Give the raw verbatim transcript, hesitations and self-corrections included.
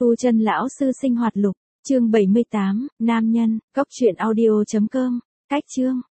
Tu chân lão sư sinh hoạt lục, chương bảy mươi tám, nam nhân, cốc truyện audio chấm com, cách chương.